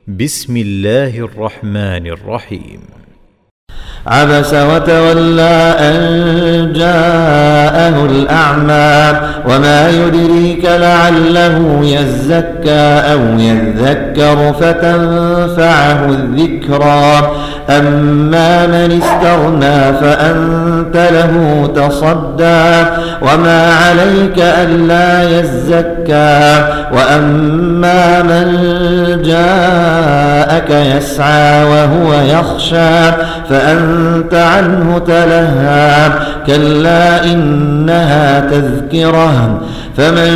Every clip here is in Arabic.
بسم الله الرحمن الرحيم. عبس وتولى أن جاءه الأعمى وما يدريك لعله يزكى أو يذكر فتنفعه الذكرى أما من استغنى فأنت له تصدى وما عليك ألا يزكى وأما من جاءك يسعى وهو يخشى فأنت عنه تلهى كلا إنها تذكرة فمن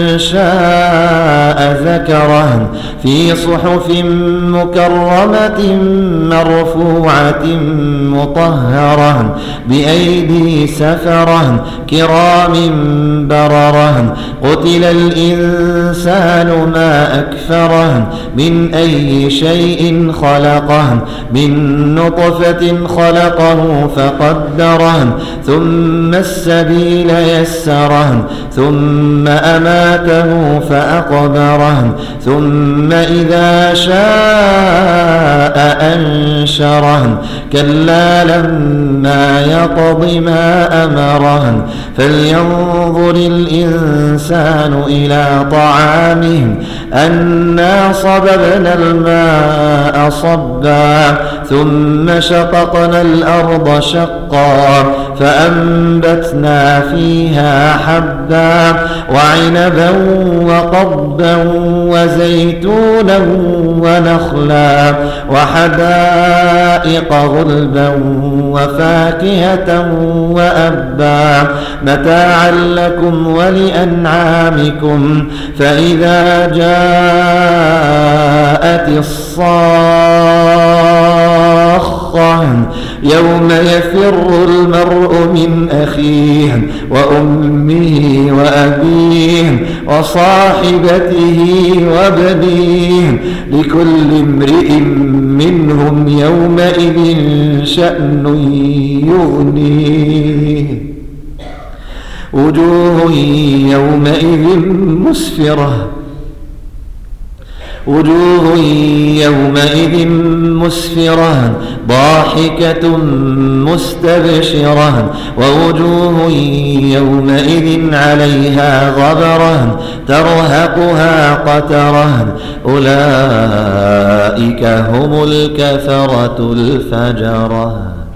شاء ذكره في صحف مكرمة مرفوعة مطهرة بأيدي سفرة كرام بررة قتل الإنسان ما أكفره من أي شيء خلقه من نطفة خلقه فقدره ثم السبيل يسره ثم أماته فأقبره ثم إذا شاء أنشره كلا لما يقض ما أمره فلينظر الإنسان إلى طعامه أنا صببنا الماء صبا ثم شققنا الأرض شقا فأنبتنا فيها حبا وعنبا وقضبا وزيتونا ونخلا وحدائق غلبا وفاكهة وأبا متاعا لكم ولأنعامكم فإذا جاءت الصاخة يوم يفر المرء من أخيه وأمه وأبيه وصاحبته وبنيه لكل امرئ منهم يومئذ شأن يغنيه وجوه يومئذ مسفرة ضاحكة مستبشرة ووجوه يومئذ عليها غبرة ترهقها قترة أولئك هم الكفرة الفجرة.